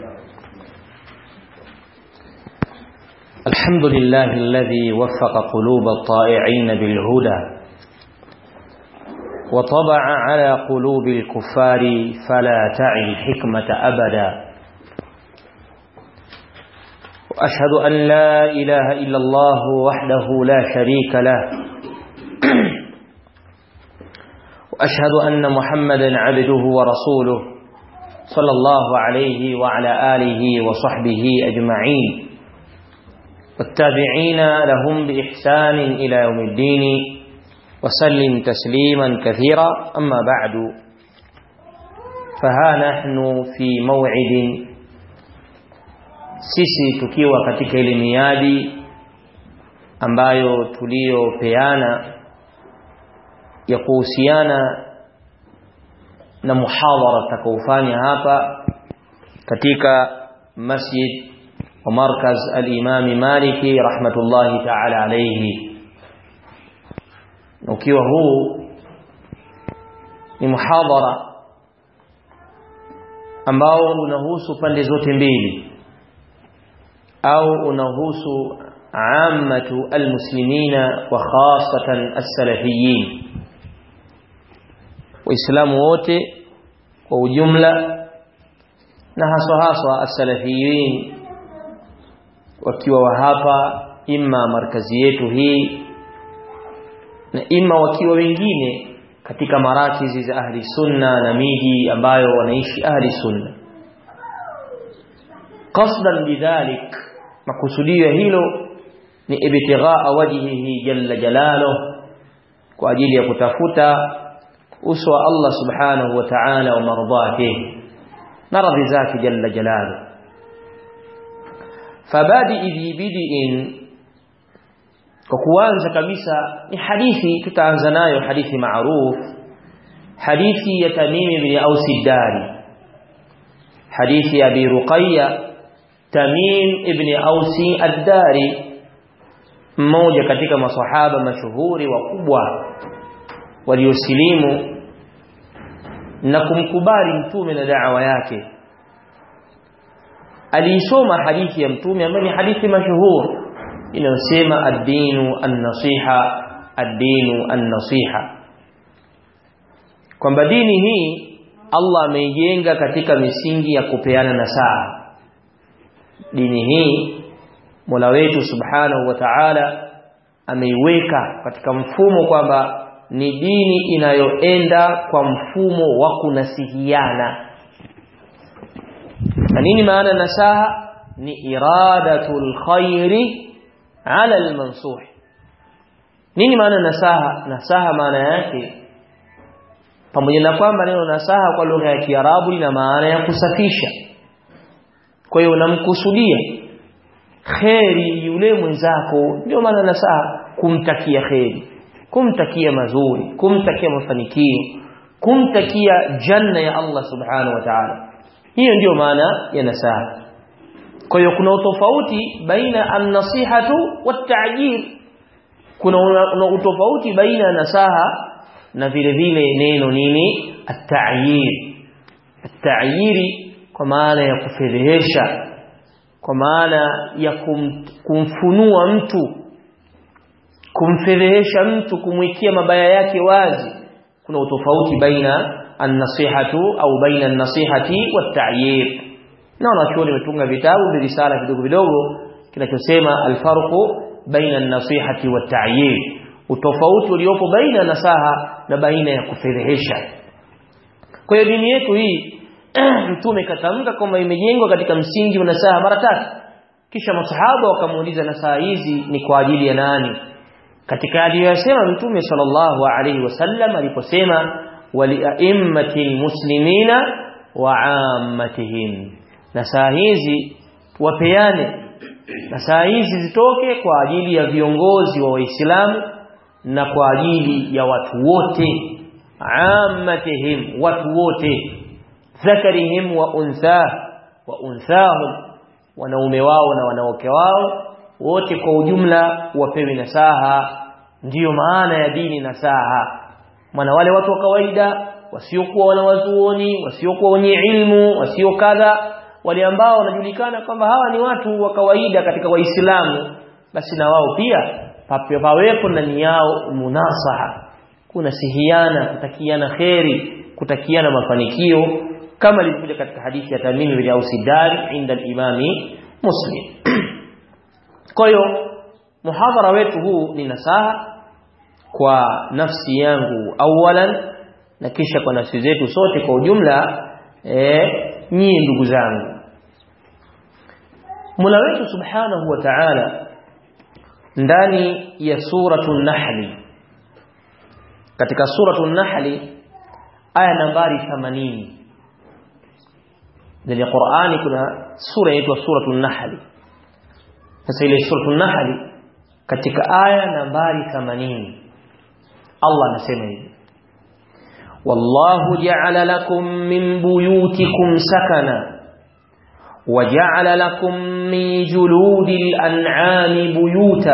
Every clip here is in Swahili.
الحمد لله الذي وفق قلوب الطائعين بالهدى وطبع على قلوب الكفار فلا تعي الحكمة أبدا. وأشهد أن لا إله إلا الله وحده لا شريك له وأشهد أن محمدا عبده ورسوله صلى الله عليه وعلى آله وصحبه أجمعين والتابعين لهم بإحسان إلى يوم الدين وسلم تسليما كثيرا. أما بعد، فها نحن في موعد، sisi tukiwa katika ile miadi ambayo tuliopeana ya kuhusiana na muhadhara tutakaofanya hapa katika masjid wa markaz al-Imam Maliki rahmatullahi ta'ala alayhi. Ukiwa huu ni muhadhara ambao unahusu pande zote mbili au unahusu ammatu almuslimina wa khasatan as-salafiyin, waislamu wote kwa ujumla na haswa as-salafiyin wakiwa hapa imma markazi yetu hii na imma wakiwa wengine katika marakizi za ahli sunna na miji ambayo wanaishi ahli sunna. Qasdan bidhalik, makusudio hilo ni ibtighaa wajhihi jalla jalaluhu, kwa ajili ya kutafuta uso wa Allah subhanahu wa ta'ala wa mardatihi na radhi zake jalla jalaluhu. Fabadi idhi bidi'in, kwa kuanza kabisa ni hadithi tutaanza nayo, hadithi maruf, hadithi ya Tamim ibn Aus ad-Dari, hadithi ya Abi Ruqayya Tamim ibn Aus ad-Dari, mmoja katika masahaba mashuhuri wakubwa waliosilimu na kumkubali mtume na da'wa yake. Alisoma hadithi ya mtume ambayo ni hadithi mashuhuri inayosema ad-dinu an-nasiha, ad-dinu an-nasiha, kwamba dini hii Allah ameijenga katika misingi ya kupeana nasaha. Dini hii Mola wetu subhanahu wa ta'ala ameiweka katika mfumo kwamba ni dini inayoenda kwa mfumo wa kunasihiana. Na nini maana nasaha? Ni iradatul khairi ala almansuh. Nini maana nasaha? Nasaha maana yake, pamoja na kwamba neno nasaha kwa lugha ya Kiarabu lina maana ya kusafisha, kwa hiyo unamkusudia khairi yule mwenzako, ndio maana nasaha, kumtakia khairi, kumtakia mazuri, kumtakia mafanikio, kumtakia janna ya Allah subhanahu wa ta'ala. Hiyo ndio maana ya nasaha. Kwa hiyo kuna utofauti baina an-nasihatu wat-ta'yir, kuna utofauti baina nasaha na vile vile neno nini at-ta'yir. At-ta'yiri kwa maana ya kufedhehesha, kwa maana ya kumfunua mtu, kumfedhehesha mtu, kumwikia mabaya yake wazi. Kuna utofauti baina an-nasihatu au baina an-nasihati wat-ta'yir. Na wanachuoni wametunga vitabu virisala vidogo vidogo kinachosema al-farqu baina an-nasihati wat-ta'yir, utofauti uliopo baina nasaha na baina ya kufedhehesha. Kwa hiyo dini yetu hii mtume katamka kwamba imejengwa katika msingi wa nasaha mara 3. Kisha masahaba wakamuuliza, nasaha hizi ni kwa ajili ya nani? Katika aliyosema mtume sallallahu alaihi wasallam aliposema waliaimmatil muslimina wa ammatihim, nasaha hizi wapeane, nasaha hizi zitoke kwa ajili ya viongozi wa Waislamu na kwa ajili ya watu wote. Ammatihim, watu wote, dhakarihim wa unthahum, wanaume wao na wanawake wao wote kwa ujumla wapewe nasaha. Ndiyo maana ya dini nasaha. Maana wale watu wa kawaida wasiokuwa wanawazuoni, wasiokuwa wenye ilmu, wasio kadha, wale ambao wanajulikana kwamba hawa ni watu wa kawaida katika Waislamu, basi na wao pia pawepo ndani yao munasaha, kuna sihiana, kutakiana khairi, kutakiana mafanikio, kama ilivyokuja katika hadithi ya Tamim bin Aus Dari inda al-Imami Muslim. Kwa hiyo muhadhara wetu huu ni nasaha kwa nafsi yangu awalan, na kisha kwa nafsi zetu sote kwa ujumla. Nyinyi ndugu zangu, Mola wetu Subhanahu wa Ta'ala ndani ya suratul Nahl, katika suratul Nahl aya nambari 80 ndani ya Qur'ani kuna sura inaitwa suratul Nahl. Sasa ile suratul Nahl katika aya nambari 80 Allah anasema hivi: wallahu ja'ala lakum min buyutikum sakana wa ja'ala lakum min juludil an'ami buyuta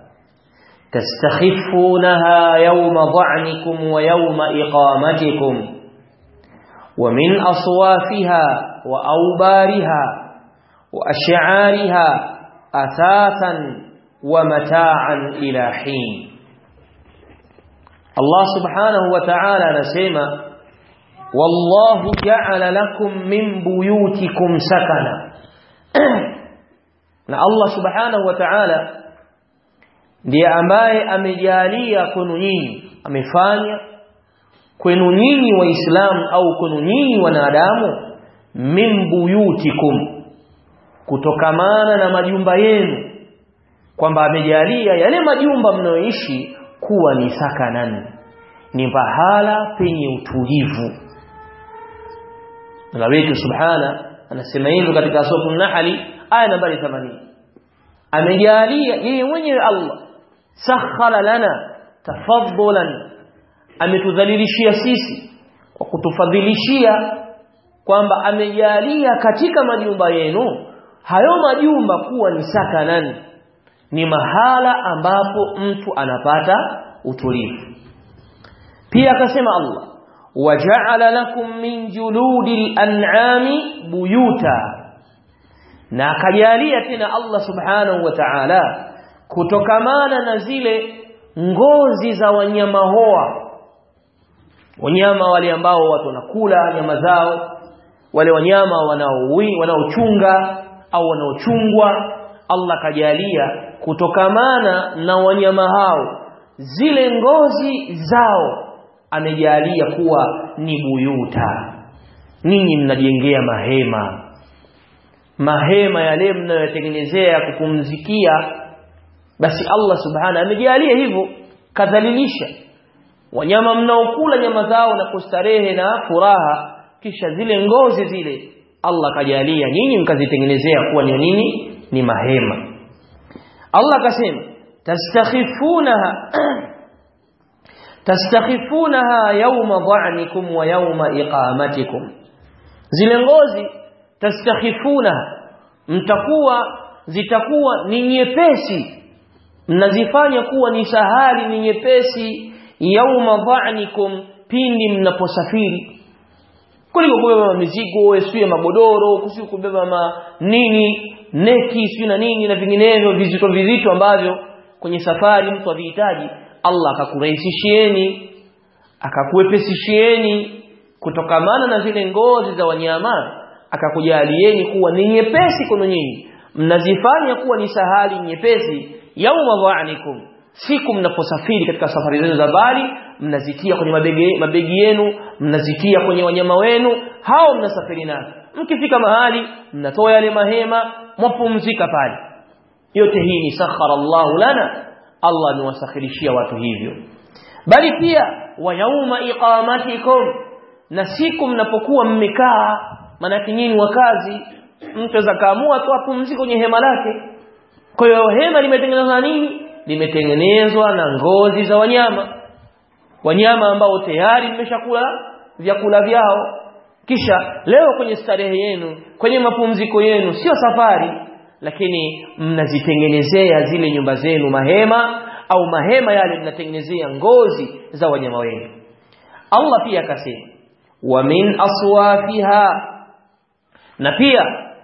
tastakhifunaha yawma dha'nikum wa yawma iqamatikum wa min aswafiha wa awbariha wa ash'ariha athathan wa mata'an ila hin. Allah subhanahu wa ta'ala anasema wallahu ja'ala lakum min buyutikum sakana. Na Allah subhanahu wa ta'ala ndiye ambaye amejalia kwenu nyinyi, amefanya kwenu nyinyi Waislamu au kwenu nyinyi wanadamu, min buyutikum, kutokamana na majumba yenu, kwamba amejalia yale majumba mnayoishi kuwa ni sakanan, ni pahala penye utulivu. Allah wetu subhana anasema hivyo katika sura An-Nahl aya nambari 80. Amejalia yeye mwenyewe Allah, sakhara lana tafaddulan, ametudhalilishia sisi kwa kutufadhilishia, kwamba amejalia katika majumba yenu hayo majumba kuwa ni sakanan, ni mahala ambapo mtu anapata utulivu. Pia akasema Allah waja'ala lakum min juludil an'ami buyuta, na akajalia tena Allah subhanahu wa ta'ala kutokamana na zile ngozi za wanyama hoa, wanyama wale ambao watu wanakula nyama zao, wale wanyama wanaochunga au wanaochungwa, Allah kajalia kutokamana na wanyama hao zile ngozi zao amejalia kuwa ni buyuta. Ninyi mnajengea mahema yale mnayotengenezea kupumzikia, basi Allah subhanahu amejalia hivyo, kadhalilisha wanyama mnaokula nyama zao na kustarehe na furaha, kisha zile ngozi zile Allah kajalia nyinyi mkazitengenezea kuwa ni nini? Ni mahema. Allah akasema tastakhifunaha yawma dha'nikum wa yawma iqamatikum, zile ngozi tastakhifunaha, zitakuwa ni nyepesi, mnazifanya kuwa ni sahali, ni nyepesi, yawma dha'nikum, pindi mnaposafiri, kuliko kubeba mizigo, isiwe magodoro, kusiwe kubeba neki, isiwe na nini na vinginevyo vizito ambavyo kwenye safari mtu avihitaji. Allah akakurahisishieni, akakuepesishieni kutokamana na zile ngozi za wanyama, akakujalieni kuwa ni nyepesi kwenu nyinyi, mnazifanya kuwa ni sahali nyepesi, yauma dha'nikum, siku mnaposafiri katika safari zenu za mbali, mnazitia kwenye mabegi yenu, mnazitia kwenye wanyama wenu hao mnasafiri nao, mkifika mahali mnatoa yale mahema, mpumzika pale. Yote hii ni sakhara Allahu lana, Allah amewasakhirishia watu hivyo. Bali pia wa yauma iqamatikum, na siku mnapokuwa mmekaa, maana nyinyi wakazi, mtu zakaamua tu apumzike kwenye hema lake. Kwa hiyo hema limetengenezwa na nini? Limetengenezwa na ngozi za wanyama ambao tayari mmeshakula vyakula vyao. Kisha leo kwenye starehe yenu, kwenye mapumziko yenu, sio safari, lakini mnazitengenezea zile nyumba zenu mahema, au mahema yale mnatengenezea ngozi za wanyama wenu. Allah pia akasema wa min aswafiha, na pia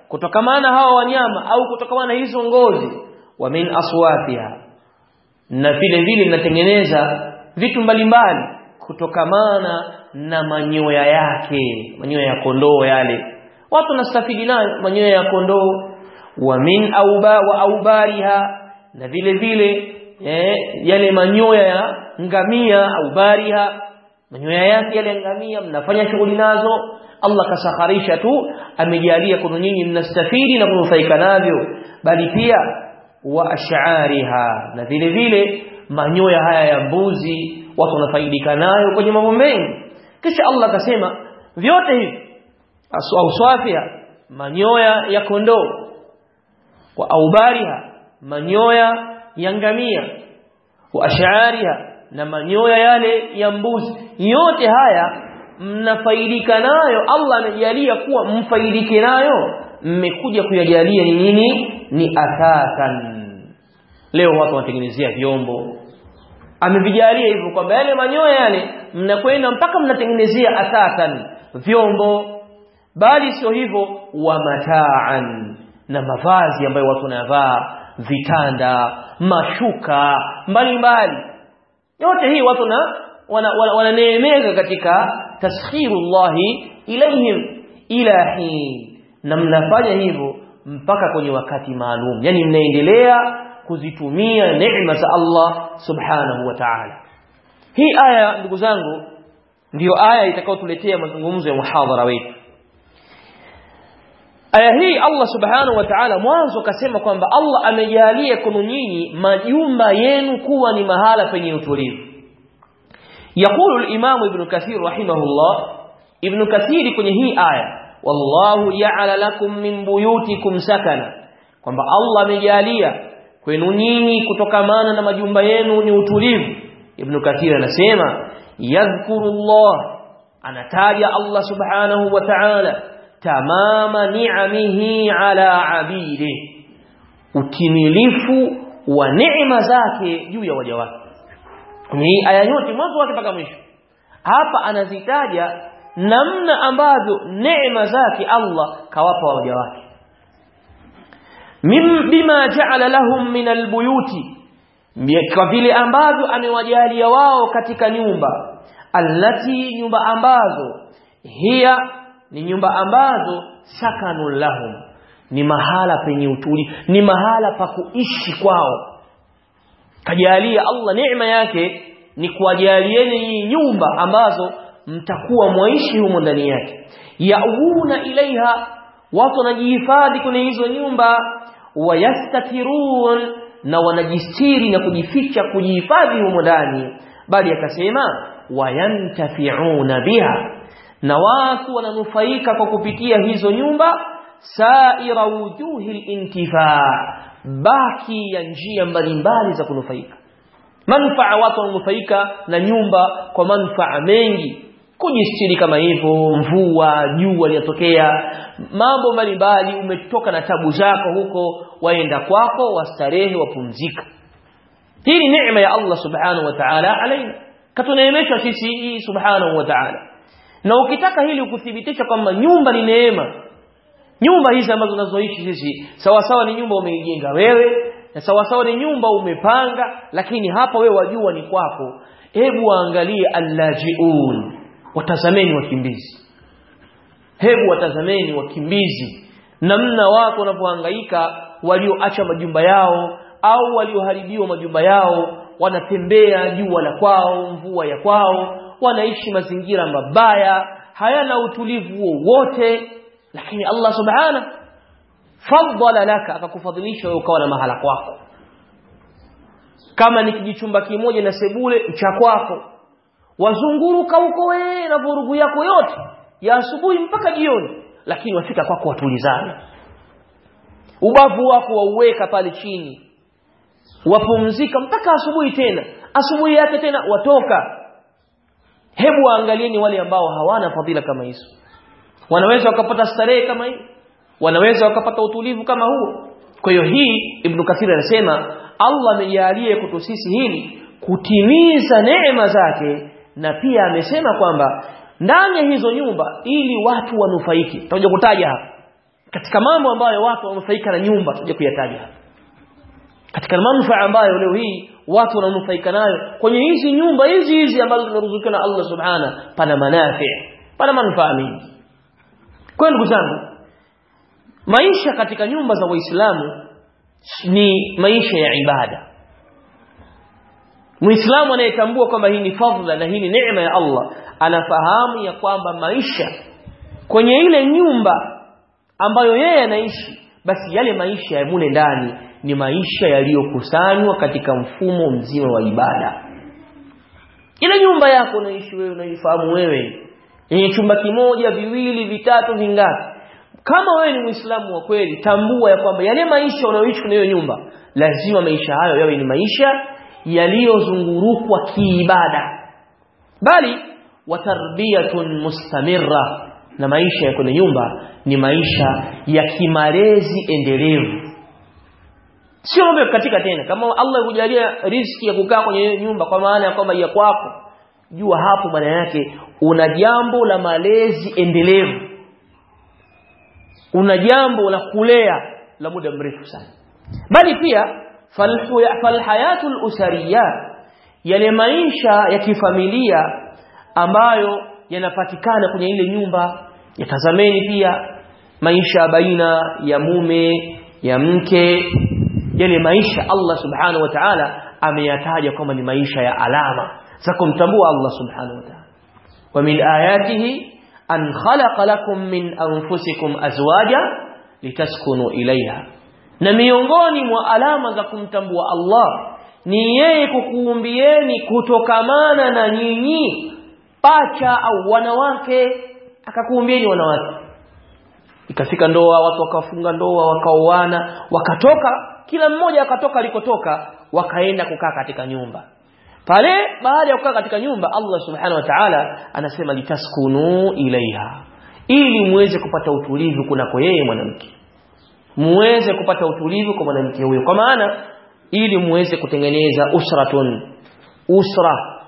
kutokamana hawa wanyama au kutokamana hizo ngozi, wa min aswafiha, na vile vile mnatengeneza vitu mbalimbali kutokamana na manyoya yake, manyoya ya kondoo yale watu wanastafidi nayo, manyoya ya kondoo. Wa min aubariha, na vile vile yale manyoya ya ngamia, aubariha, manyoya yake yale ngamia mnafanya shughuli nazo. Allah kasakharisha tu, amejalia kwenu nyinyi mnastafidi na kunufaika navyo. Bali pia wa ash'ariha, na vile vile manyoya haya ya mbuzi watu wanafaidika nayo kwenye mambo mengi. Kisha Allah akasema vyote hivi, aswafia, manyoya ya kondoo, wa aubariha, manyoya ya ngamia, wa ash'ariha, na manyoya yale ya mbuzi, yote haya mnafaidika nayo. Allah amejalia kuwa mfaidike nayo, mmekuja kuyajalia ni nini? Ni athakan. Leo watu wanatengenezea vyombo, amevijalia hivyo kwamba yale manyoya yale mnakwenda mpaka mnatengenezea athakan, vyombo. Bali sio hivyo, wa mataan, na mavazi ambayo watu wanavaa, vitanda, mashuka mbalimbali. Yote hii watu wananeemeka katika taskhirullahi ilayhim ila hin, na mnafanya hivyo mpaka kwenye wakati maalum, yani mnaendelea kuzitumia neema za Allah subhanahu wa ta'ala. Hii aya ndugu zangu ndio aya itakayotuletea mazungumzo ya muhadhara wetu. Aya hii Allah subhanahu wa ta'ala mwanzo kasema kwamba Allah amejalia kwenu nyinyi majumba yenu kuwa ni mahala penye utulivu. يقول الإمام ابن كثير رحمه الله, ابن كثير kwenye hii aya, wallahu ja'ala lakum min buyutikum sakana, kwamba Allah amejalia kwenu nyinyi kutokamana na majumba yenu ni utulivu. Ibn Kathir anasema yadhkurullah, anataja Allah subhanahu wa ta'ala tamama ni'amihi ala abidi, utimilifu wa neema zake juu ya waja wake. Ni aya yote mwanzo wake mpaka mwisho. Hapa anazitaja namna ambavyo neema zake Allah kawapa waja wake. Bima ja'ala lahum min albuyuti, kwa vile ambavyo amewajalia wao katika nyumba, allati, nyumba ambazo, hiya, ni nyumba ambazo, sakanul lahum, ni mahala penye utulivu, ni mahala pa kuishi kwao. Kajalia Allah neema yake ni kuwajalieni nyumba ambazo mtakuwa mwaishi humo ndani yake. Yauna ilaiha, watu wanajihifadhi kwenye hizo nyumba. Wayastatirun, na wanajistiri na kujificha, kujihifadhi humo ndani. Bali akasema wayantafiuna biha, na watu wananufaika kwa kupitia hizo nyumba. Saira wujuhil intifaa, baki ya njia mbalimbali za kunufaika. Manufaa, watu wanufaika na nyumba kwa manufaa mengi, kujistiri kama hivyo, mvua, jua linatokea, mambo mbalimbali. Umetoka na tabu zako huko, waenda kwako, wastarehe, wapumzika. Hii ni neema ya Allah subhanahu wa ta'ala alaina, katuneemesha sisi subhanahu wa ta'ala. Na ukitaka hili ukuthibitisha kwamba nyumba ni neema, nyumba hizi ambazo tunazoishi sisi, sawa sawa ni nyumba umeijenga wewe, na sawa sawa ni nyumba umepanga, lakini hapa wewe wajua ni kwako. Hebu waangalie allajiun, watazameni wakimbizi. Hebu watazameni wakimbizi, namna watu wanapohangaika, walioacha majumba yao au walioharibiwa majumba yao, wanatembea jua la kwao, mvua ya kwao, wanaishi mazingira mabaya, hayana utulivu wowote. Lakini Allah subhanahu faddala laka, akakufadhilisha wewe ukawa na mahala kwako. Kama ni kijichumba kimoja na sebule cha kwako, wazunguruka huko wewe na vurugu yako yote ya asubuhi mpaka jioni, lakini wafika kwako watulizana. Ubavu wako wauweka pale chini, wapumzika mpaka asubuhi tena, asubuhi yake tena watoka. Hebu waangalieni wale ambao hawana fadhila kama hizo. Wanaweza wakapata starehe kama hii, wanaweza wakapata utulivu kama huo. Kwa hiyo hii Ibn Kathir anasema Allah amejalia kwetu sisi hili kutimiza neema zake, na pia amesema kwamba ndani ya hizo nyumba ili watu wanufaiki. Tutakuja kutaja hapa, katika mambo ambayo watu wanufaika na nyumba tuje kuyataja katika manufaa ambayo leo hii watu wananufaika nayo kwenye hizi nyumba hizi ambazo tunaruzukiwa na Allah subhana, pana manufaa mengi. Kwa ndugu zangu, maisha katika nyumba za Waislamu ni maisha ya ibada. Muislamu anayetambua kwamba hii ni fadhila na hii ni neema ya Allah, anafahamu ya kwamba maisha kwenye ile nyumba ambayo yeye anaishi, basi yale maisha ya mule ndani ni maisha yaliyokusanywa katika mfumo mzima wa ibada. Ile nyumba yako unaishi wewe, unaifahamu wewe, yenye chumba kimoja, viwili, vitatu, vingapi, kama wewe ni Muislamu wa kweli, tambua ya kwamba yale maisha unayoishi kwenye hiyo nyumba, lazima maisha hayo yawe ni maisha yaliyozungurukwa kiibada, bali watarbiyatun mustamirra, na maisha ya kwenye nyumba ni maisha ya kimalezi endelevu. Sio mambo katika tena. Kama Allah hujalia riziki ya kukaa kwenye nyumba kwa maana ya kwamba ya kwako, jua hapo maana yake una jambo la malezi endelevu, una jambo la kulea la muda mrefu sana. Bali pia falhayatul usariyya, yale maisha ya kifamilia ambayo yanapatikana kwenye ile nyumba, yatazameni pia maisha baina ya mume ya mke. Yale maisha Allah subhanahu wa ta'ala ameyataja kama ni maisha ya alama za kumtambua Allah subhanahu wa ta'ala. Wa min ayatihi an khalaqa lakum min anfusikum azwaja litaskunu ilayha, na miongoni mwa alama za kumtambua Allah ni yeye kukuumbieni kutokamana na nyinyi pacha au wanawake, akakuumbieni wanawake. Ikafika ndoa, watu wakafunga ndoa, wakaoana, wakatoka, kila mmoja akatoka alikotoka, wakaenda kukaa katika nyumba. Pale baada ya kukaa katika nyumba, Allah subhanahu wa ta'ala anasema litaskunu ilaiha, ili muweze kupata utulivu kunako yeye mwanamke, muweze kupata utulivu kwa mwanamke huyo, kwa maana ili muweze kutengeneza usra,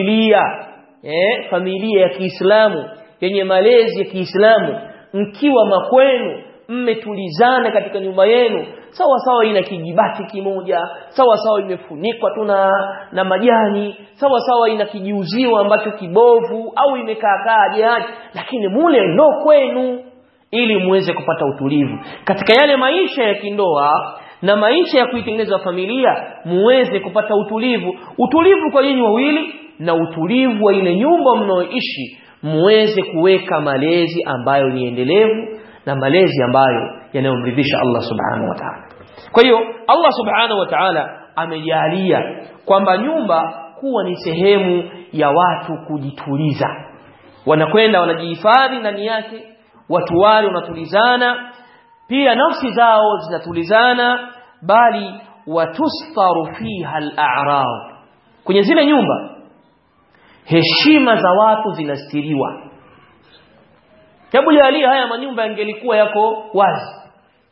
familia ya Kiislamu yenye malezi ya Kiislamu. Mkiwa makwenu mmetulizana katika nyumba yenu, sawa sawa ina kijibati kimoja, sawa sawa imefunikwa tu na majani, sawa sawa ina kijiuzio ambacho kibovu au imekaa jaji, lakini mule ndo kwenu, ili muweze kupata utulivu katika yale maisha ya kindoa na maisha ya kuitengeneza familia. Muweze kupata utulivu kwa nyinyi wawili, na utulivu wa ile nyumba mnaoishi, muweze kuweka malezi ambayo ni endelevu na malezi ambayo yanayomridhisha Allah subhanahu wa ta'ala. Kwa hiyo Allah subhanahu wa ta'ala amejalia kwamba nyumba kuwa ni sehemu ya watu kujituliza, wanakwenda wanajihifadhi ndani yake, watu wale wanatulizana, pia nafsi zao zinatulizana, bali watustaru fiha al-a'rad, kwenye zile nyumba heshima za watu zinastiriwa. Hebu jalia haya manyumba yangelikuwa yako wazi,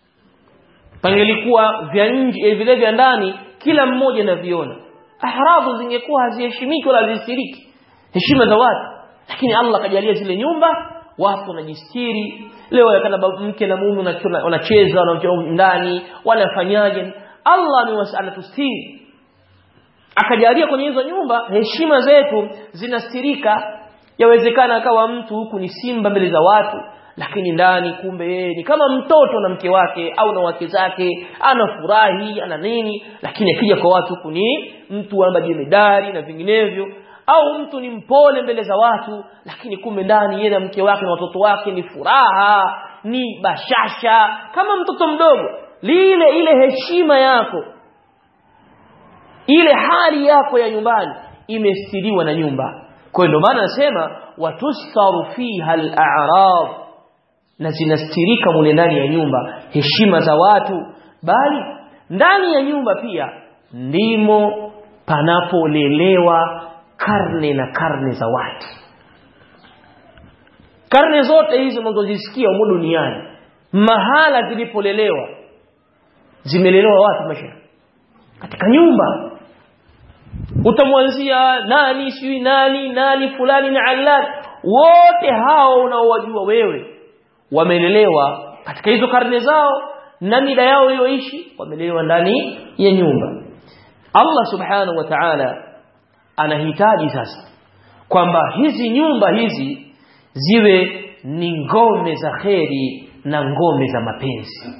pangelikuwa vya nje vile vya ndani kila mmoja na viona, ahradhu zingekuwa haziheshimiki wala hazistiriki heshima za watu. Lakini Allah kajalia zile nyumba watu wanajistiri. Leo yakana mke na mume wanacheza ndani, wanafanyaje? Allah anatustiri, akajalia kwenye hizo nyumba heshima zetu zinastirika. Yawezekana akawa mtu huku ni simba mbele za watu, lakini ndani kumbe yeye ni kama mtoto na mke wake au na wake zake, anafurahi ana nini, lakini akija kwa watu huku ni mtu ambaye na vinginevyo. Au mtu ni mpole mbele za watu, lakini kumbe ndani yeye na mke wake na watoto wake ni furaha, ni bashasha kama mtoto mdogo. Ile heshima yako, ile hali yako ya nyumbani imestiriwa na nyumba. Kwa hiyo maana nasema watustaru fiha al-a'rad, na zinastirika mule ndani ya nyumba heshima za watu. Bali ndani ya nyumba pia ndimo panapolelewa karne na karne za watu. Karne zote hizo mnazozisikia humu duniani, mahala zilipolelewa, zimelelewa watu maisha katika nyumba. Utamwanzia nani sijui nani fulani na allan, wote hao unaowajua wewe wamelelewa katika hizo karne zao na mida yao iliyoishi wamelelewa ndani ya nyumba. Allah subhanahu wa ta'ala anahitaji sasa kwamba hizi nyumba hizi ziwe ni ngome za kheri na ngome za mapenzi.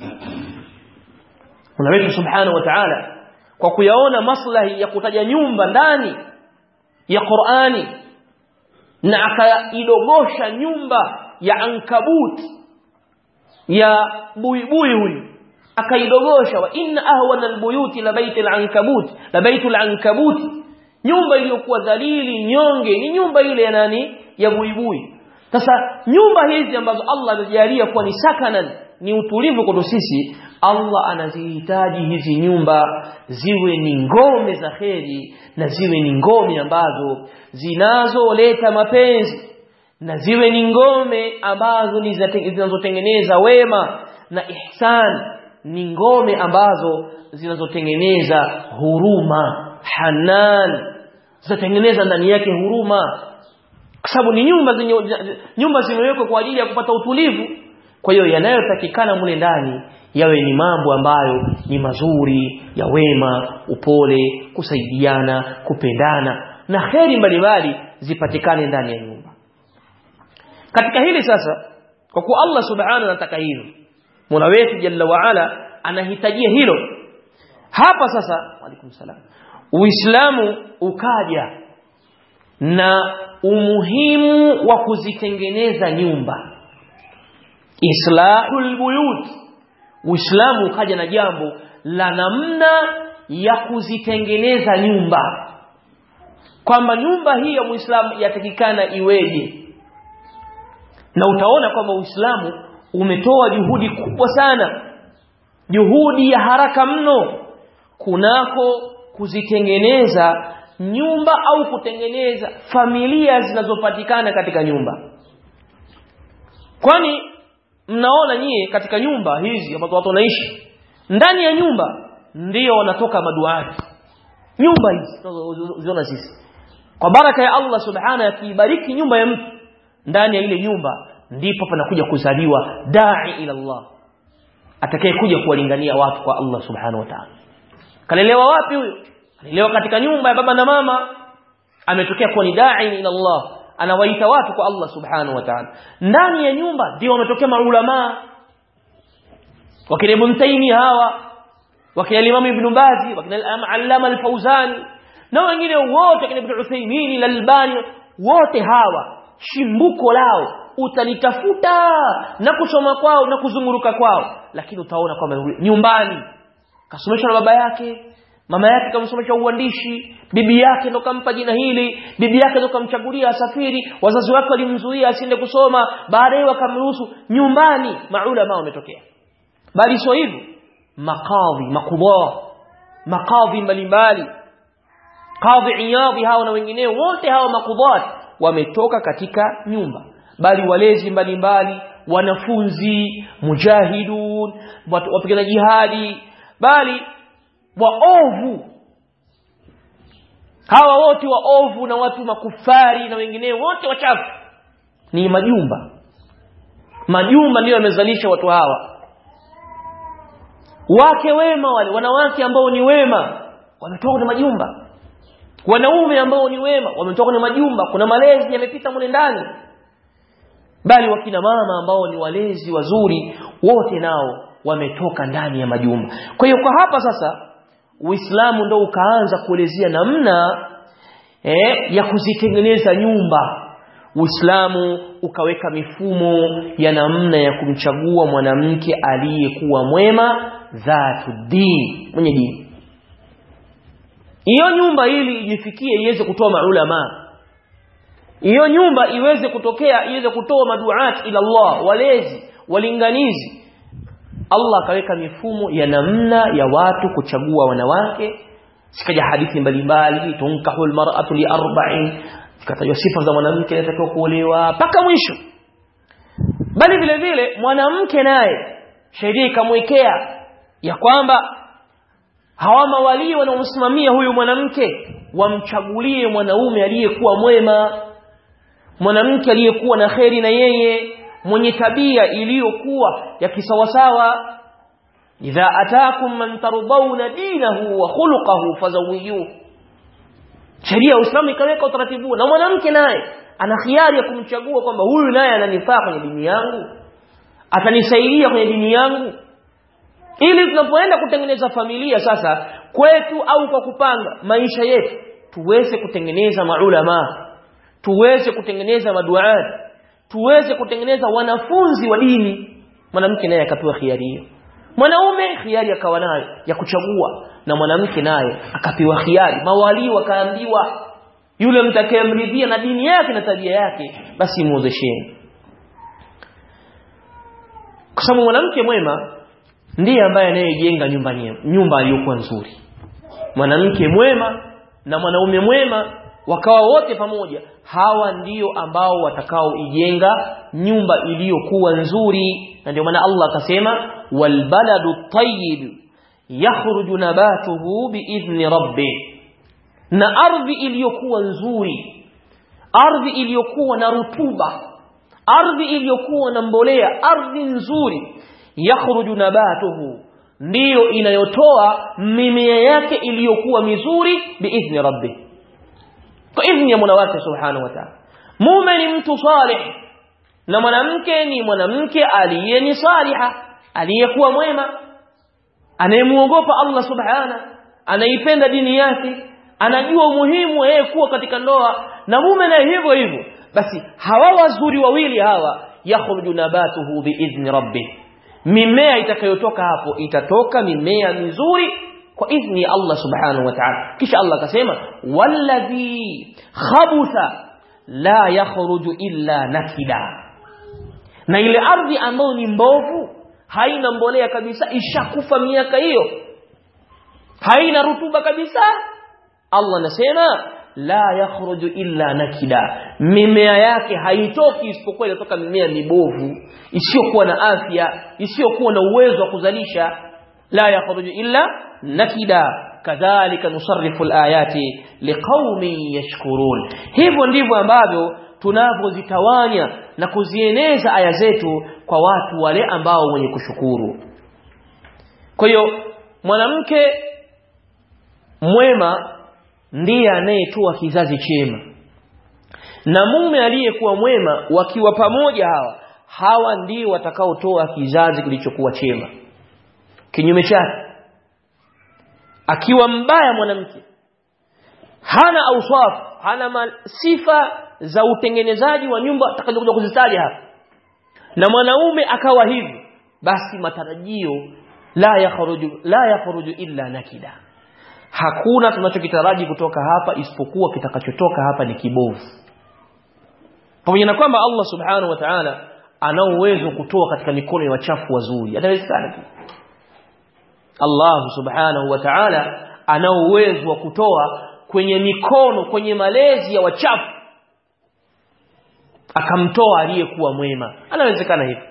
Mola wetu subhanahu wa ta'ala kwa kuyaona maslahi ya kutaja nyumba ndani ya Qur'ani na akaidogosha nyumba ya ankabut ya buibui huyu, akaidogosha wa inna ahwana albuyuti la baitul ankabut, la baitul ankabut, nyumba iliyokuwa dhalili nyonge ni nyumba ile ya nani? Ya buibui. Sasa nyumba hizi ambazo Allah amejalia kuwa ni sakanan, ni utulivu kwetu sisi, Allah anazihitaji hizi nyumba ziwe ni ngome za kheri na ziwe ni ngome ambazo zinazoleta mapenzi na ziwe ni ngome ambazo ni zinazotengeneza wema na ihsan, ni ngome ambazo zinazotengeneza huruma, hanan, zinatengeneza ndani yake huruma, kwa sababu ni nyumba zimewekwa kwa ajili ya kupata utulivu. Kwa hiyo yanayotakikana mule ndani yawe ni mambo ambayo ni mazuri, ya wema, upole, kusaidiana, kupendana na kheri mbalimbali zipatikane ndani ya nyumba. Katika hili sasa, kwa kuwa Allah subhanahu anataka hilo, Mola wetu jalla wa ala anahitajia hilo, hapa sasa waalaikum salam, Uislamu ukaja na umuhimu wa kuzitengeneza nyumba, islahul buyut. Uislamu ukaja na jambo la namna ya kuzitengeneza nyumba, kwamba nyumba hii ya Muislamu yatakikana iweje. Na utaona kwamba Uislamu umetoa juhudi kubwa sana, juhudi ya haraka mno kunako kuzitengeneza nyumba au kutengeneza familia zinazopatikana katika nyumba. Kwani mnaona nyie katika nyumba hizi ambazo watu wanaishi ndani ya nyumba ndio wanatoka maduati. Nyumba hizi tunazoziona sisi, kwa baraka ya Allah subhanahu akibariki nyumba ya mtu, ndani ya ile nyumba ndipo panakuja kuzaliwa dai ila Allah, atakayekuja kuwalingania watu kwa Allah subhanahu wa ta'ala. Kalelewa wapi huyo? Kalelewa katika nyumba ya baba na mama, ametokea kuwa ni dai ila Allah, anawaita watu kwa Allah subhanahu wa ta'ala. Ndani ya nyumba ndio wametokea maulama, wakina Ibn Taymiyyah hawa, wakina Imam Ibn Baz, wakina Allama al-Fawzani na wengine wote, wakina Ibn Uthaymeen, al-Albani, wote hawa shimbuko lao utalitafuta na kusoma kwao na kuzunguruka kwao, lakini utaona kwamba nyumbani kasomeshwa na baba yake, mama yake kamsomesha uandishi, bibi yake ndo kampa jina hili, bibi yake ndo kamchagulia asafiri, wazazi wake walimzuia asiende kusoma, baadaye wakamruhusu. Nyumbani maulama wametokea. Bali sio hivyo, makadhi mbalimbali, Qadhi Iyadhi hawa na wengineo, wote hawa makudhat wametoka katika nyumba. Bali walezi mbalimbali, wanafunzi, mujahidun, wapigana jihadi, bali waovu, hawa wote waovu na watu makufari na wengineo wote wachafu, ni majumba ndio yamezalisha watu hawa. Wake wema wale, wanawake ambao ni wema wametoka na majumba, wanaume ambao ni wema wametoka na majumba, kuna malezi yamepita mule ndani. Bali wakina mama ambao ni walezi wazuri, wote nao wametoka ndani ya majumba. Kwa hiyo kwa hapa sasa Uislamu ndio ukaanza kuelezea namna ya kuzitengeneza nyumba. Uislamu ukaweka mifumo ya namna ya kumchagua mwanamke aliyekuwa mwema, dhatuddin, mwenye dini. Hiyo nyumba ili ijifikie iweze kutoa maulama, hiyo nyumba iweze kutoa maduat ila Allah, walezi, walinganizi, Allah akaweka mifumo ya namna ya watu kuchagua wanawake. Sikaja hadithi mbalimbali, tunkahul mar'atu li arba'in, zikatajwa sifa za mwanamke anatakiwa kuolewa mpaka mwisho. Bali vile vile mwanamke naye sheria ikamwekea ya kwamba hawa mawali wanaomsimamia huyu mwanamke wamchagulie mwanaume aliyekuwa mwema, mwanamke aliyekuwa na kheri na yeye, mwenye tabia iliyokuwa ya kisawasawa. Idha ataakum man tardawna dinahu wa khuluquhu fazawiyuhu. Sheria ya Uislamu ikaweka utaratibu, na mwanamke naye ana khiari ya kumchagua kwamba huyu naye ananifaa kwenye dini yangu, atanisaidia kwenye dini yangu, ili tunapoenda kutengeneza familia sasa kwetu au kwa kupanga maisha yetu tuweze kutengeneza maulama, tuweze kutengeneza maduat, tuweze kutengeneza wanafunzi wa dini. Mwanamke naye akapewa khiari hiyo. Mwanaume khiari akawa nayo ya kuchagua, na mwanamke naye akapewa khiari. Mawali wakaambiwa yule mtakayemridhia na dini yake na tabia yake basi muozesheni. Kwa sababu mwanamke mwema ndiye ambaye anayejenga nyumba iliyokuwa nzuri. Mwanamke mwema na mwanaume mwema wakawa wote pamoja, hawa ndio ambao watakaoijenga nyumba iliyokuwa nzuri. Na ndio maana Allah akasema wal baladu tayyib yakhruju nabatuhu biidhni rabbih. Na ardhi iliyokuwa nzuri, ardhi iliyokuwa na rutuba, ardhi iliyokuwa na mbolea, ardhi nzuri, yakhruju nabatuhu, ndiyo inayotoa mimea yake iliyokuwa mizuri biidhni rabbih, kwa idhni ya Mola wake subhanahu wa ta'ala. Mume ni mtu salih na mwanamke ni mwanamke aliye ni saliha, aliyekuwa mwema, anayemuogopa Allah subhanahu, anaipenda dini yake, anajua umuhimu wa yeye kuwa katika ndoa, na mume na hivyo hivyo. Basi hawa wazuri wawili hawa, yakhruju nabatuhu biidhni rabbih, mimea itakayotoka hapo itatoka mimea mizuri kwa idhni ya Allah subhanahu wa ta'ala. Kisha Allah akasema walladhi khabutha la yakhruju illa nakida. Na ile ardhi ambayo ni mbovu, haina mbolea kabisa, ishakufa miaka hiyo, haina rutuba kabisa, Allah anasema la yakhruju illa nakida, mimea yake haitoki isipokuwa inatoka mimea mibovu, isiyokuwa na afya, isiyokuwa na uwezo wa kuzalisha. La yakhruju illa nakida kadhalika nusarrifu alayati liqaumin yashkurun. Hivyo ndivyo ambavyo tunavyozitawanya na kuzieneza aya zetu kwa watu wale ambao wenye kushukuru. Kwa hiyo mwanamke mwema ndiye anayetoa kizazi chema, na mume aliyekuwa mwema, wakiwa pamoja hawa ndio watakaotoa kizazi kilichokuwa chema. Kinyume chake, akiwa mbaya mwanamke, hana auswaf, hana sifa za utengenezaji wa nyumba atakayokuja kuzitaja hapa, na mwanaume akawa hivi, basi matarajio la yakhruju illa nakida. Hakuna tunachokitaraji kutoka hapa isipokuwa kitakachotoka hapa ni kibovu. Pamoja na kwamba Allah subhanahu wa ta'ala ana uwezo kutoa katika mikono ya wachafu wazuri, atawezekana. Allah subhanahu wa ta'ala ana uwezo wa kutoa kwenye mikono, kwenye malezi ya wachafu, akamtoa aliyekuwa mwema. Anawezekana hivyo,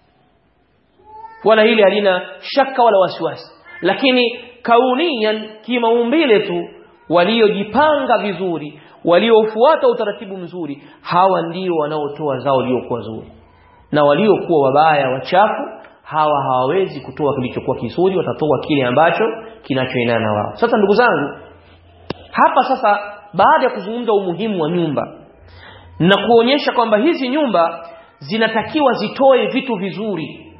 wala hili halina shaka wala wasiwasi. Lakini kauniyan, kimaumbile tu, waliojipanga vizuri, waliofuata utaratibu mzuri, hawa ndio wanaotoa zao liliokuwa zuri, na waliokuwa wabaya wachafu hawa hawawezi kutoa kilichokuwa kizuri, watatoa kile ambacho kinachoendana na wao. Sasa ndugu zangu, hapa sasa baada ya kuzungumza umuhimu wa nyumba na kuonyesha kwamba hizi nyumba zinatakiwa zitoe vitu vizuri,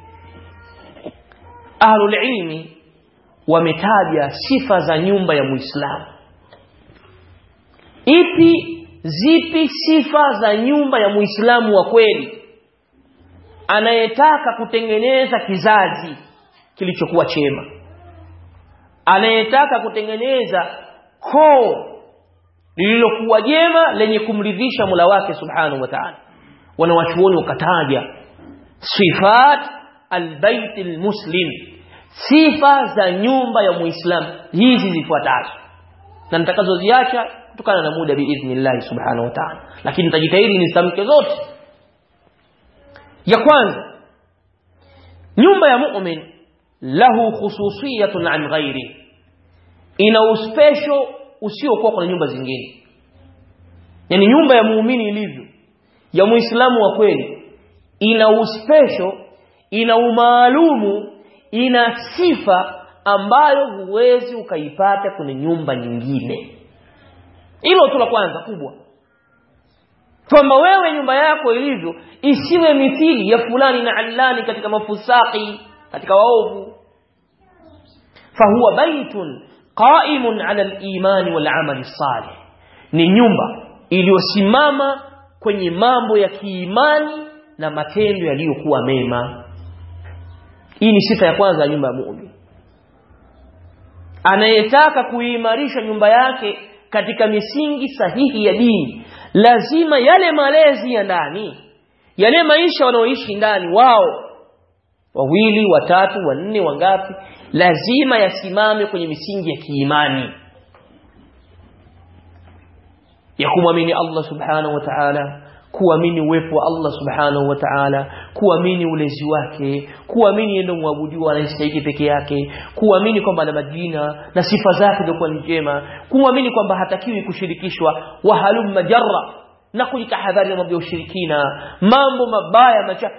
ahlul ilmi wametaja sifa za nyumba ya Muislamu. Zipi sifa za nyumba ya Muislamu wa kweli anayetaka kutengeneza kizazi kilichokuwa chema, anayetaka kutengeneza koo lililokuwa jema lenye kumridhisha Mola wake subhanahu wa ta'ala? Wanawachuoni wakataja sifat albayt almuslim, sifa za nyumba ya Muislamu hizi zifuatazo, na nitakazoziacha kutokana na muda biidhnillah subhanahu wa ta'ala, lakini nitajitahidi nisamke zote. Ya kwanza, nyumba ya mu'min lahu khususiyatun an ghairi, ina uspesho usiokuwa kwa nyumba zingine. Yani nyumba ya muumini ilivyo, ya Muislamu wa kweli, ina uspecial, ina umaalumu, ina sifa ambayo huwezi ukaipata kwenye nyumba nyingine. Hilo tu la kwanza kubwa. Kwamba wewe nyumba yako ilivyo isiwe mithili ya fulani na allani katika mafusaki, katika waovu. Fahuwa baitun qaimun ala al-iman wal amali salih. Ni nyumba iliyosimama kwenye mambo ya kiimani na matendo yaliyokuwa mema. Hii ni sifa ya kwanza ya nyumba ya muumini. Anayetaka kuimarisha nyumba yake katika misingi sahihi ya dini, lazima yale malezi ya ndani, yale maisha wanaoishi ndani wao, wawili, watatu, wanne, wangapi, lazima yasimame kwenye misingi ya kiimani, ya kumwamini Allah subhanahu wa ta'ala, kuamini uwepo wa Allah subhanahu wa ta'ala, kuamini ulezi wake, kuamini yeye ndiye muabudiwa anayestahili peke yake, kuamini kwamba ana majina na sifa zake ndio kwa njema, kuamini kwamba hatakiwi kushirikishwa wa halum majarra, na kujitahadhari na mambo ya ushirikina, mambo mabaya machafu.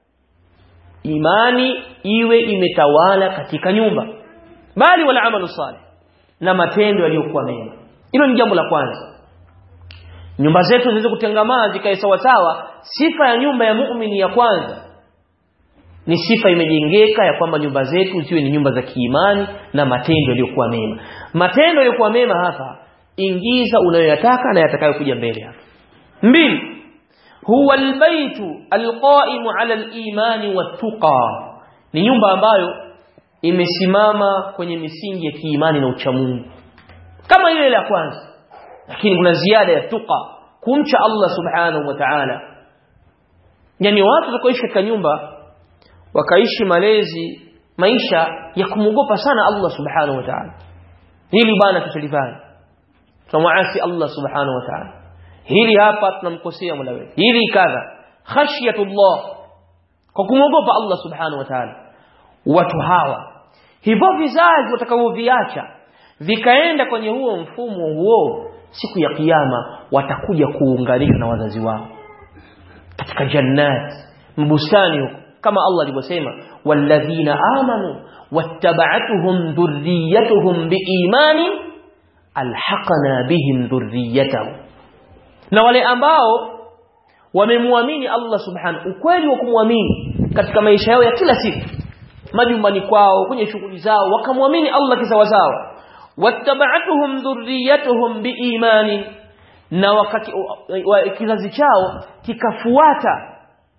Imani iwe imetawala katika nyumba, bali wala amalu salih, na matendo yaliyokuwa mema. Hilo ni jambo la kwanza. Nyumba zetu ziweze kutengamaa zikae sawa sawa. Sifa ya nyumba ya muumini ya kwanza ni sifa imejengeka ya kwamba nyumba zetu ziwe ni nyumba za kiimani na matendo yaliyokuwa mema. Matendo yaliyokuwa mema hapa, ingiza unayoyataka na yatakayokuja mbele hapa. 2, huwa albaytu alqaimu ala alimani wattaqa. Ni nyumba ambayo imesimama kwenye misingi ya kiimani na uchamungu kama ile ya kwanza, lakini kuna ziada ya tuqa, kumcha Allah subhanahu wa ta'ala. Yani watu wanaoishi katika nyumba wakaishi maisha ya kumogopa sana Allah subhanahu wa ta'ala. Hili bana tusilifanye, tunamuasi Allah subhanahu wa ta'ala. Hili hapa tunamkosea Mola wetu, hili kadha, khashyatullah, kwa kumogopa Allah subhanahu wa ta'ala. Watu hawa hivyo vizazi watakavyoviacha vikaenda kwenye huo mfumo huo, siku ya kiyama watakuja kuunganishwa na wazazi wao katika jannat, mbustani huko, kama Allah alivyosema, walladhina amanu wattaba'atuhum dhurriyyatuhum biimani alhaqna bihim dhurriyyatahum. Na wale ambao wamemwamini Allah subhanahu, ukweli wa kumwamini katika maisha yao ya kila siku, majumbani kwao, kwenye shughuli zao, wakamwamini Allah kisawasawa, wattaba'atuhum dhurriyyatuhum biimani, na wakati kizazi chao kikafuata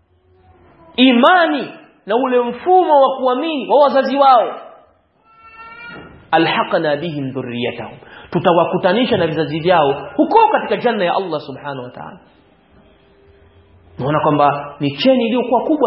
imani na ule mfumo wa kuamini wa wazazi wao, alhaqna bihim dhurriyyatahum, tutawakutanisha na vizazi vyao huko katika janna ya Allah subhanahu wa ta'ala. Naona kwamba ni cheni iliyokuwa kubwa.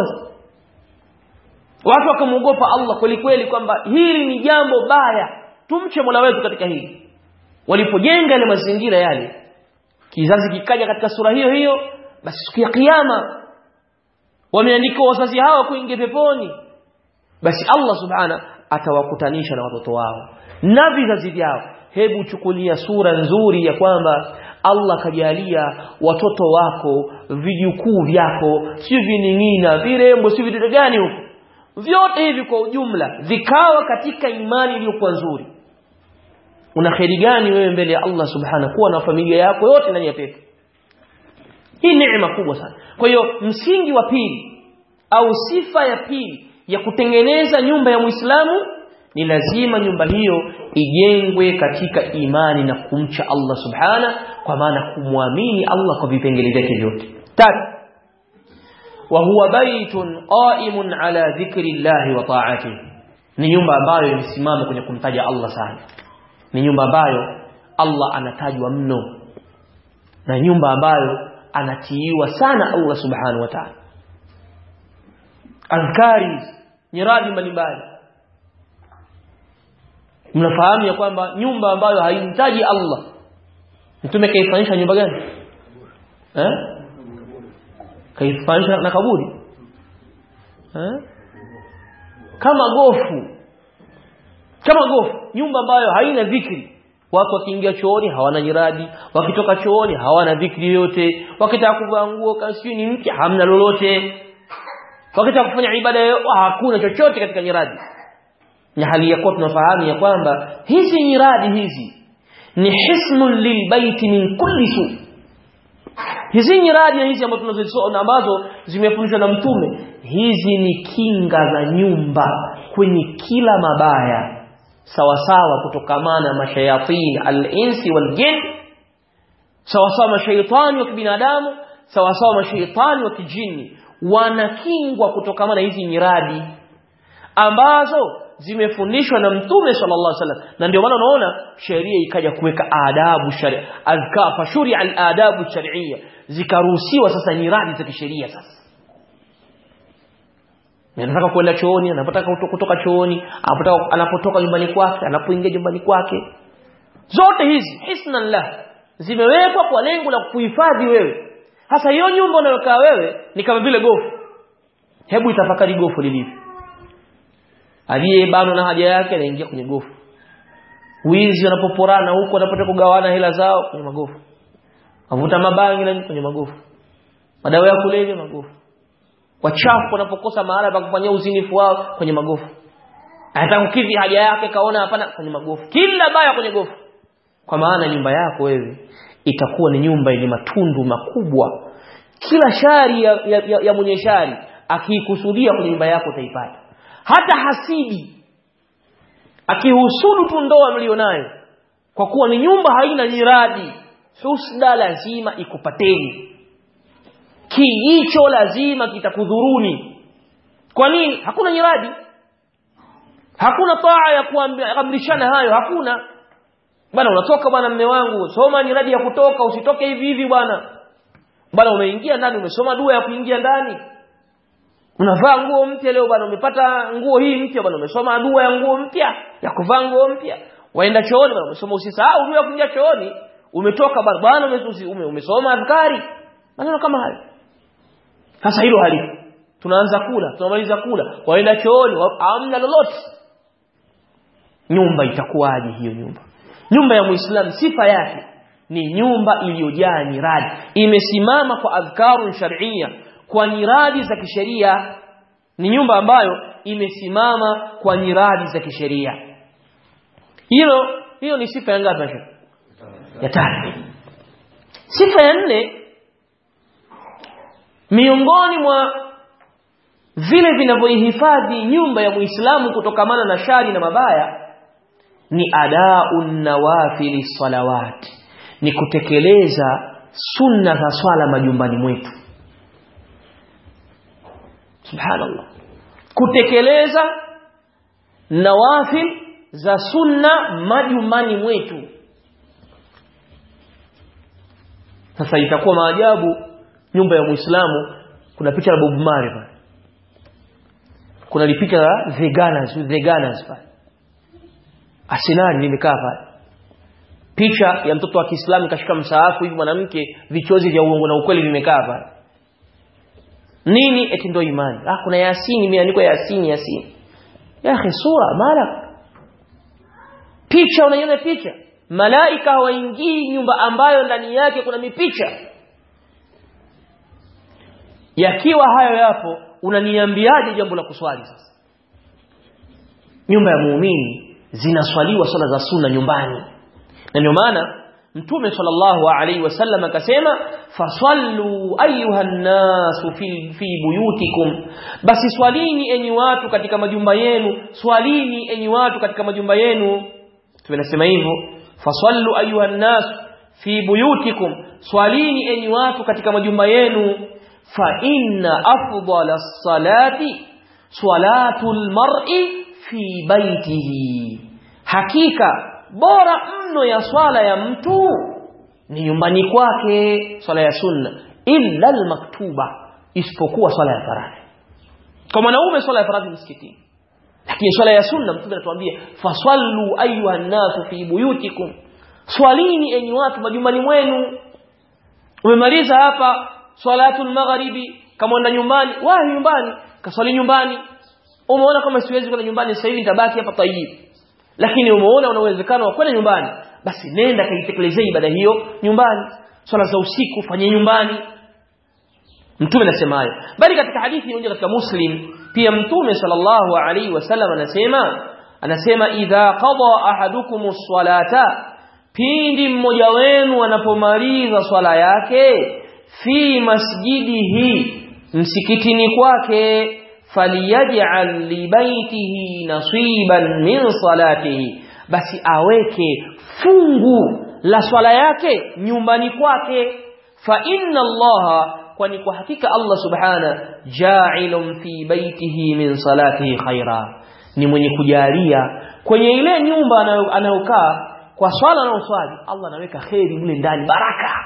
Watu wakamuogopa Allah kweli kweli kwamba hili ni jambo baya, tumche Mola wetu katika hili. Walipojenga ile mazingira yale, kizazi kikaja katika sura hiyo hiyo, basi siku ya kiyama wameandikwa wazazi hao kuingia peponi, basi Allah subhanahu atawakutanisha na watoto wao na vizazi vyao. Hebu chukulia sura nzuri ya kwamba Allah kajalia watoto wako, vijukuu vyako, si vining'ina, virembo, si vitu gani huko, vyote hivi kwa ujumla vikawa katika imani iliyokuwa nzuri. Una kheri gani wewe mbele ya Allah subhanahu kuwa na familia yako yote ndani ya pepo? Hii neema kubwa sana. Kwa hiyo msingi wa pili au sifa ya pili ya kutengeneza nyumba ya Muislamu ni lazima nyumba hiyo ijengwe katika imani na kumcha Allah subhanahu, kwa maana kumwamini Allah kwa vipengele vyake vyote. 3, wa huwa baitun qaimun ala dhikrillahi wa ta'atihi. Ni nyumba ambayo imesimama kwenye kumtaja Allah sana. Ni nyumba ambayo Allah anatajwa mno, na nyumba ambayo anatiiwa sana Allah subhanahu wa ta'ala. Azkari, nyiradi mbalimbali. Mnafahamu ya kwamba nyumba ambayo haimtaji Allah, Mtume kaifanisha nyumba gani? Kaifanisha na kaburi. Kama gofu. Kama gofu, nyumba ambayo haina dhikri. Watu wakiingia chooni hawana nyiradi, wakitoka chooni hawana dhikri yote, wakitaka kuvaa nguo kasi ni mpya hamna lolote. wakati wa kufanya ibada hakuna chochote katika nyiradi. Na hali ya kuwa tunafahamu ya kwamba hizi nyiradi hizi ni hisnun lilbaiti min kulli su. Hizi nyiradi hizi ambazo tunazisoma ambazo zimefundishwa na Mtume, hizi ni kinga za nyumba kwenye kila mabaya, sawa sawa kutokamana mashayatin al-insi wal-jinn, sawa sawa mashaitani wa kibinadamu, sawa sawa mashaitani wa kijini, wanakingwa kutokamana hizi nyiradi ambazo zimefundishwa na Mtume sallallahu alaihi wasallam. Na ndio maana unaona sheria ikaja kuweka adabu sharia, azka shuri al-adabu shar'iyya, zikaruhusiwa sasa nyiradi za kisheria. Sasa anataka kwenda chooni, anapotaka kutoka chooni, anapotoka nyumbani kwake, anapoingia nyumbani kwake, zote hizi hisnan la zimewekwa kwa lengo la kuhifadhi wewe. Hasa hiyo nyumba unayokaa wewe ni kama vile gofu. Hebu itafakari gofu lilivyo. Aliyebano na haja yake anaingia kwenye gofu. Wizi wanapoporana huko, wanapotaka kugawana hela zao kwenye magofu. Wavuta mabangi na kwenye magofu. Madawa ya kulevya magofu. Wachafu wanapokosa mahala pa kufanyia uzinifu wao kwenye magofu. Anataka kukidhi haja yake kaona hapana kwenye magofu. Kila baya kwenye gofu. Kwa maana nyumba yako wewe itakuwa ni nyumba yenye matundu makubwa. Kila shari ya mwenye shari akikusudia kwenye nyumba yako utaipata. Hata hasidi akihusudu tu ndoa mlionayo, kwa kuwa ni nyumba haina nyiradi, husda lazima ikupateni. Kijicho lazima kitakudhuruni. Kwa nini? Hakuna nyiradi. Hakuna taa ya kuamrishana hayo, hakuna. Bwana unatoka bwana mume wangu, soma nyiradi ya kutoka, usitoke hivi hivi bwana. Bwana umeingia ndani, umesoma dua ya kuingia ndani. Unavaa nguo mpya leo bwana, umepata nguo hii mpya bwana, umesoma dua ya nguo mpya, ya kuvaa nguo mpya. Waenda chooni bwana, umesoma usisahau dua ya kuingia chooni. Umetoka bwana, umesoma adhkari. Maneno kama hayo. Sasa hilo halipo. Tunaanza kula, tunamaliza kula, waenda chooni, hamna lolote. Nyumba itakuwaje hiyo nyumba? Nyumba ya Muislamu sifa yake ni nyumba iliyojaa nyiradi, imesimama kwa adhkarun shar'iyya, kwa nyiradi za kisheria. Ni nyumba ambayo imesimama kwa nyiradi za kisheria. Hiyo ni sifa ya ngapi? Ya tatu. Sifa ya 4, miongoni mwa vile vinavyoihifadhi nyumba ya Muislamu kutokamana na shari na mabaya, ni adaun nawafili salawat, ni kutekeleza sunna za swala majumbani mwetu. Subhanallah. Kutekeleza nawafil za sunna majumbani mwetu. Sasa itakuwa maajabu, nyumba ya Muislamu kuna picha la Bob Marley pale. Kuna picha la The Gunners pale. Arsenal limekaa pale. Picha ya mtoto wa Kiislamu kashika msaafu hivi, mwanamke, vichozi vya uongo na ukweli vimekaa pale. Nini? Eti ndio imani. Kuna Yasini, imeandikwa Yasini. Ya akhi, sura malak. Picha, unaiona picha? Malaika hawaingii nyumba ambayo ndani yake kuna mipicha. Yakiwa hayo yapo, unaniambiaje jambo la kuswali sasa? Nyumba ya muumini zinaswaliwa swala za sunna nyumbani. Na ndio maana Mtume sallallahu alaihi wasallam akasema, fasallu ayuhan nasu fi buyutikum, basi swalini enyi watu katika majumba yenu, swalini enyi watu katika majumba yenu. Tunasema hivyo, fasallu ayuhan nasu fi buyutikum, swalini enyi watu katika majumba yenu. Fa inna afdala salati salatul mar'i fi baitihi, hakika bora mno ya swala ya mtu ni nyumbani kwake, swala ya sunna, illa al-maktuba, isipokuwa swala ya faradhi. Kwa mwanaume swala ya faradhi msikitini, lakini swala ya sunna Mtume anatuambia fasallu ayuhan nasu fi buyutikum, swalini enyi watu majumbani mwenu. Umemaliza hapa swalatul magharibi, kama unaenda nyumbani, wahi nyumbani, kaswali nyumbani. Umeona kama siwezi kwenda nyumbani sasa hivi, nitabaki hapa tayyib, lakini umeona una uwezekano wa kwenda nyumbani, basi nenda kaitekelezee ibada hiyo nyumbani. Swala za usiku fanye nyumbani. Mtume anasema hayo. Bali katika hadithi inayoja katika Muslim pia Mtume sallallahu alaihi wasallam anasema idha qada ahadukumus salata, pindi mmoja wenu anapomaliza swala yake, fi masjidihi, msikitini kwake, faliyaj'al li baitihi nasiban min salatihi, basi aweke fungu la swala yake nyumbani kwake. Fa inna Allaha, kwani kwa hakika Allah subhana, ja'ilun fi baitihi min salatihi khaira, ni mwenye kujalia kwenye ile nyumba anayokaa kwa swala anayoswali, Allah anaweka khairi mle ndani, baraka,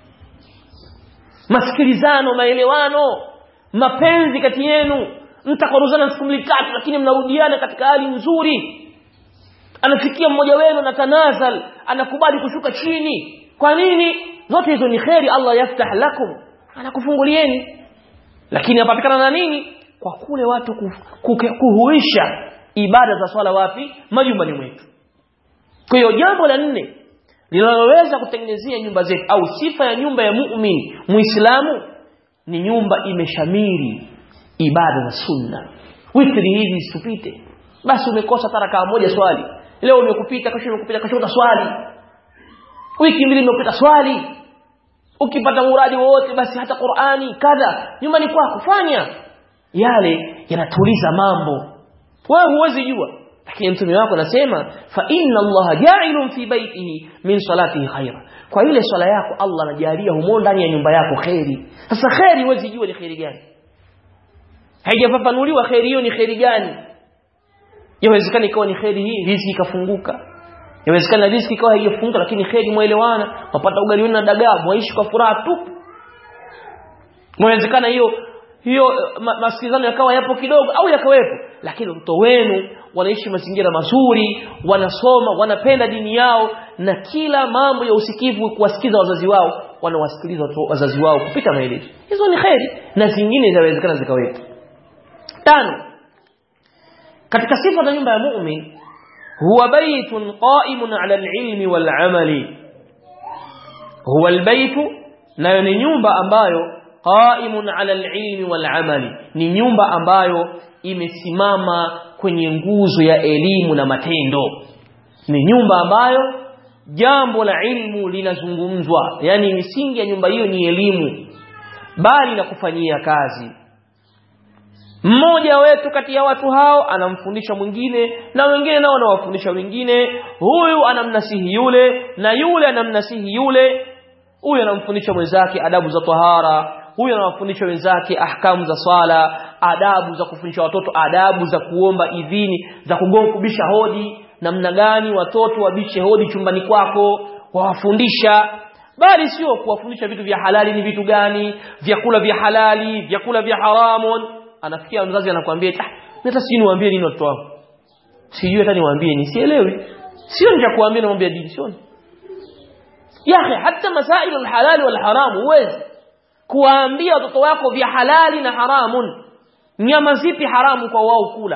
masikilizano, maelewano, mapenzi kati yenu. Mtakoruzana siku mbili tatu lakini mnarudiana katika hali nzuri. Anafikia mmoja wenu na tanazal, anakubali kushuka chini. Kwa nini? Zote hizo ni khairi, Allah yaftah lakum, anakufungulieni. Lakini yapatikana na nini? Kwa kule watu kuhuisha ibada za swala wapi? Majumbani mwetu. Kwa hiyo jambo la 4 linaloweza kutengenezea nyumba zetu, au sifa ya nyumba ya muumini muislamu, ni nyumba imeshamiri ibada za sunna. Witri hizi isipite. Basi umekosa taraka moja swali, leo umekupita, kesho utaswali, wiki mbili imepita swali. Ukipata muradi wote basi hata Qur'ani kadha nyumbani kwako fanya. Yale yanatuliza mambo. Wewe huwezi jua, lakini mtume wako anasema fa inna Allah ja'ilun fi baitihi min salatihi khaira, kwa ile swala yako Allah anajalia humo ndani ya nyumba yako khairi. Sasa khairi huwezi jua ni khairi gani, haijafafanuliwa khairi hiyo ni khairi gani. Yawezekana ikawa ni khairi hii riziki ikafunguka, yawezekana riziki ikawa haijafunguka lakini khairi muelewana, mapata ugali na dagaa, mwaishi kwa furaha tu. Mwezekana hiyo masikizano yakawa yapo kidogo au yakawepo, lakini watoto wenu wanaishi mazingira mazuri, wanasoma, wanapenda dini yao, na kila mambo ya usikivu kuwasikiza wazazi wao, wanawasikiliza wazazi wao kupita maelezo. Hizo ni khairi, na zingine zinawezekana zikawepo. 5, katika sifa za nyumba ya muumini, huwa baitun qa'imun 'ala al-'ilmi wal-'amali. Huwa al-baytu, nayo ni nyumba ambayo qa'imun 'ala al-'ilmi wal-'amali, ni nyumba ambayo imesimama kwenye nguzo ya elimu na matendo. Ni nyumba ambayo jambo la ilmu linazungumzwa, yani misingi ya nyumba hiyo ni elimu bali na kufanyia kazi. Mmoja wetu kati ya watu hao anamfundisha mwingine, na wengine nao wanawafundisha wengine. Huyu anamnasihi yule na yule anamnasihi yule. Huyu anamfundisha mwenzake adabu za tahara, huyu anawafundisha wenzake ahkamu za swala, adabu za kufundisha watoto, adabu za kuomba idhini, za kubisha hodi, namna gani watoto wabishe hodi chumbani kwako, wawafundisha. Bali sio kuwafundisha vitu vya halali ni vitu gani, vyakula vya halali, vyakula vya haramu. Anafikia mzazi anakuambia, hata sijui niwaambie nini watoto wangu, sijui hata niwaambie nini, sielewi. Sio nje kuambia na mambo ya dini, sio. Ya hata masaili alhalal wal haram huwezi kuwaambia watoto wako vya halali na haramun. Nyama zipi haramu kwa wao kula,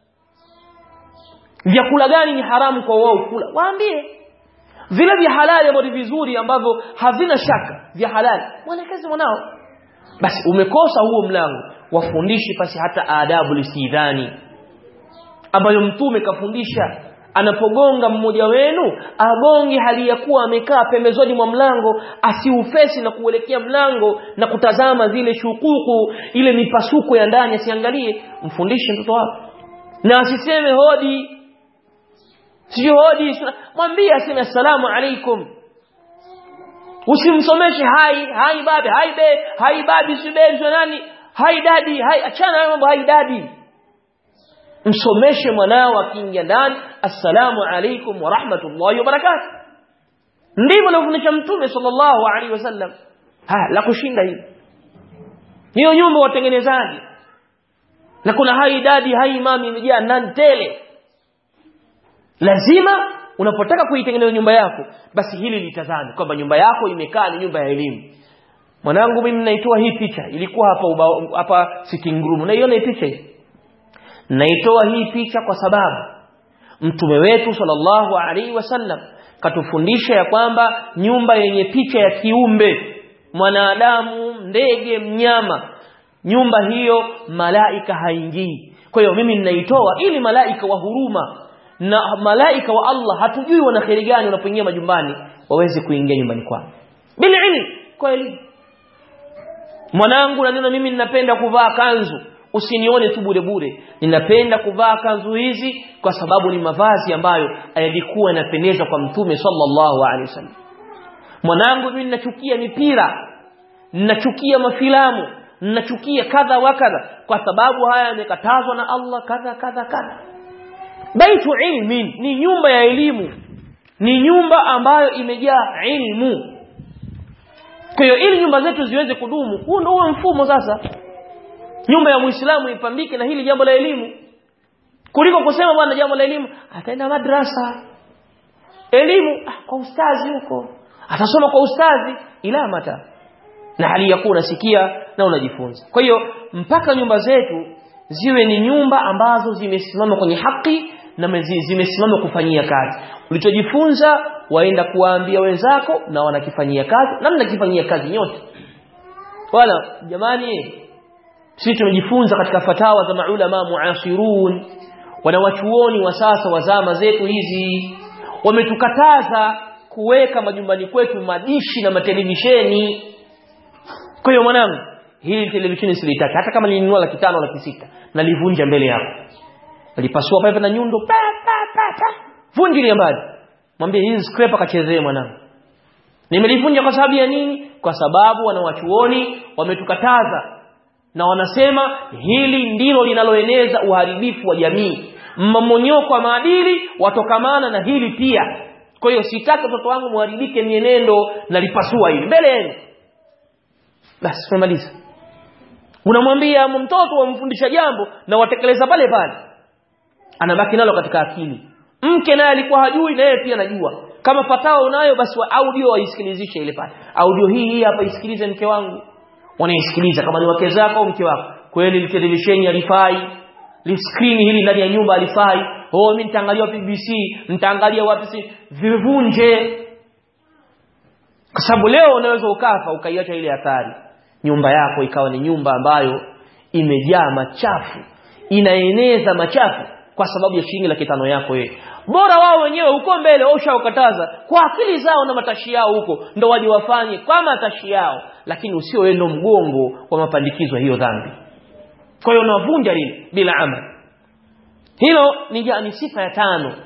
vyakula gani ni haramu kwa wao kula, waambie. Vile vya halali ambavyo vizuri ambavyo havina shaka vya halali, mwelekeze mwanao. Basi umekosa huo mlango, wafundishi pasi hata adabu lisidhani ambayo mtume kafundisha. Anapogonga mmoja wenu, agonge hali ya kuwa amekaa pembezoni mwa mlango, asiufesi na kuelekea mlango na kutazama zile shukuku, ile mipasuko ya ndani, asiangalie. Mfundishe mtoto wako, na asiseme hodi, sio hodi, mwambie aseme assalamu alaikum. Usimsomeshe hai babe, hai be, hai babi, sibeli nani, hai dadi, hai, achana na mambo hai dadi. Msomeshe mwanao akiingia ndani, assalamu alaikum wa rahmatullahi wa barakatuh. Ndivyo alifundisha Mtume sallallahu alaihi wasallam. La kushinda hili, hiyo nyumba watengenezaji, na kuna hai dadi, hai mami imejaa ndani tele. Lazima unapotaka kuitengeneza nyumba yako, basi hili litazame kwamba nyumba yako imekaa ni nyumba ya elimu. Mwanangu, mimi naitoa hii picha, ilikuwa hapa sitting room, naiona hii picha hii. Naitoa hii picha kwa sababu Mtume wetu sallallahu alaihi wasallam katufundisha ya kwamba nyumba yenye picha ya kiumbe, mwanadamu, ndege, mnyama, nyumba hiyo malaika haingii. Kwa hiyo mimi ninaitoa ili malaika wa huruma na malaika wa Allah, hatujui wana kheri gani wanapoingia majumbani, waweze kuingia nyumbani kwangu bila ilmu. Kwa elimu, mwanangu na mimi ninapenda kuvaa kanzu, usinione tu bure bure, ninapenda kuvaa kanzu hizi kwa sababu ni mavazi ambayo yalikuwa yanapendeza kwa Mtume sallallahu alaihi wasallam. Mwanangu, mimi ninachukia mipira, ninachukia mafilamu, ninachukia kadha wa kadha, kwa sababu haya yamekatazwa na Allah kadha kadha kadha. Baitu ilmin ni nyumba ya elimu, ni nyumba ambayo imejaa ilmu. Kwa hiyo ili nyumba zetu ziweze kudumu, huo ndio mfumo sasa. Nyumba ya Muislamu ipambike na hili jambo la elimu, kuliko kusema bwana jambo la elimu ataenda madrasa, elimu kwa ustazi huko, atasoma kwa ustazi ila mata, na hali ya kuwa unasikia na unajifunza. Kwa hiyo mpaka nyumba zetu ziwe ni nyumba ambazo zimesimama kwenye haki na zimesimama kufanyia kazi. Ulichojifunza waenda kuwaambia wenzako na wanakifanyia kazi, na mnakifanyia kazi nyote. Wala jamani, sisi tumejifunza katika fatawa za maulama muasirun, wanawachuoni wa sasa wa zama zetu hizi, wametukataza kuweka majumbani kwetu madishi na matelevisheni. Kwa hiyo mwanangu, hili televisheni silitaki, hata kama nilinunua 500 au 600, nalivunja mbele yako. Alipasua pale na nyundo pa vunji ile mbali, mwambie hizi scraper kachezee mwanangu. Nimelivunja kwa sababu ya nini? Kwa sababu wanawachuoni wametukataza na wanasema hili ndilo linaloeneza uharibifu wa jamii, mmomonyoko wa maadili watokamana na hili pia. Kwa hiyo sitaki mtoto wangu muharibike mienendo, na lipasua hili mbele yenu. Basi tumaliza. Unamwambia mtoto wamfundisha jambo na watekeleza pale pale, anabaki nalo katika akili. Mke naye alikuwa hajui, na yeye pia anajua. Kama fatawa unayo, basi audio waisikilizishe ile pale. Audio hii hapa isikilize mke wangu. Wanaisikiliza kama ni wake zako au mke wako. Kweli ile televisheni halifai, ile screen hili ndani ya nyumba halifai. Mimi nitaangalia BBC, nitaangalia wapi, vivunje. Kwa sababu leo unaweza ukafa ukaiacha ile athari. Nyumba yako ikawa ni nyumba ambayo imejaa machafu, inaeneza machafu kwa sababu ya shilingi 500 yako wewe. Bora wao wenyewe huko mbele ushaokataza kwa akili zao na matashi yao huko, ndio waje wafanye kwa matashi yao, lakini usio wewe ndo mgongo wa mapandikizo hiyo dhambi. Kwa hiyo unavunja hili bila amali. Hilo ni sifa ya 5